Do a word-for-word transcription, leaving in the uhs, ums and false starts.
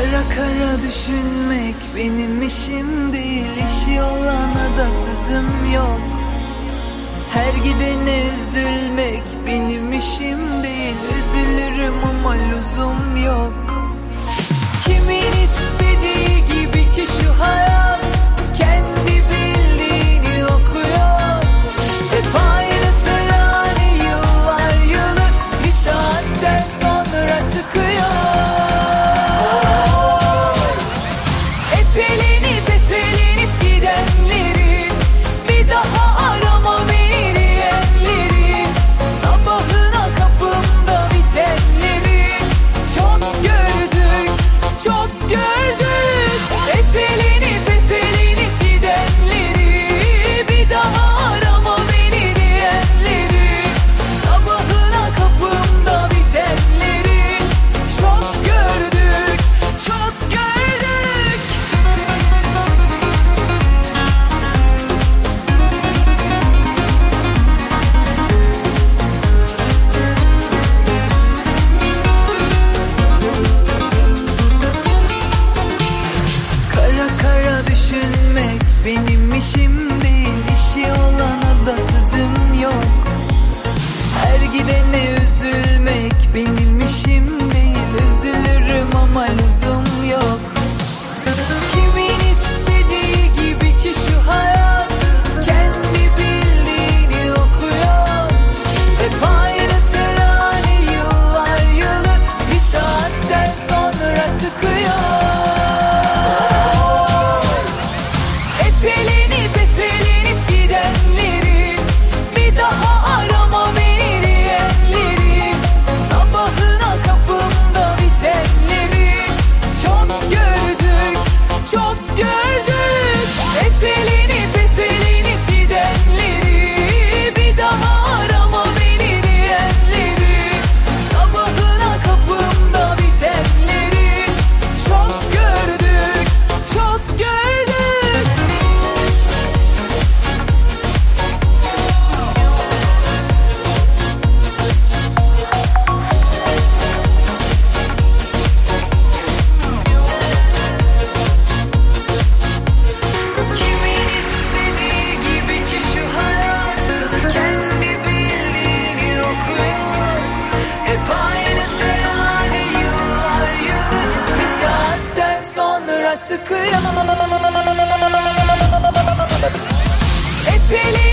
Kara kara düşünmek benim işim değil, işi olana da sözüm yok. Her gidene üzülmek benim işim değil, üzülürüm ama lüzum yok. Kimin istediği gibi ki şu hayat, kendi bildiğini okuyor. Hep aynı terane yıllar yılı, bir saatten sonra sıkıyor. Epelenip epelenip gidenleri, bir daha arama beni diyenleri, sabahına kapımda bitenleri çok gördük, çok gördük. Epelenip epelenip gidenleri, bir daha arama beni diyenleri, sabahına kapımda bitenleri çok gördük, çok gördük. Kara kara düşünmek benim işim değil, işi olana da sözüm yok. Her gidene üzülmek benim işim değil, üzülürüm ama lüzum yok. Kimin istediği gibi ki şu hayat, kendi bildiğini okuyor. Hep aynı terane yıllar yılı, bir saatten sonra sıkıyor. Epelenip epelenip gidenleri, bir daha arama beni diyenleri, sabahına kapımda bitenleri çok gördük, çok gördük. Epelenip epelenip gidenleri, bir daha arama beni diyenleri, sabahına kapımda bitenleri çok gördük, çok gördük. Kimin istediği gibi ki şu hayat, kendi bildiğini okuyor. Hep aynı terane yıllar yılı, bir saatten sonra sıkıyor. Epeli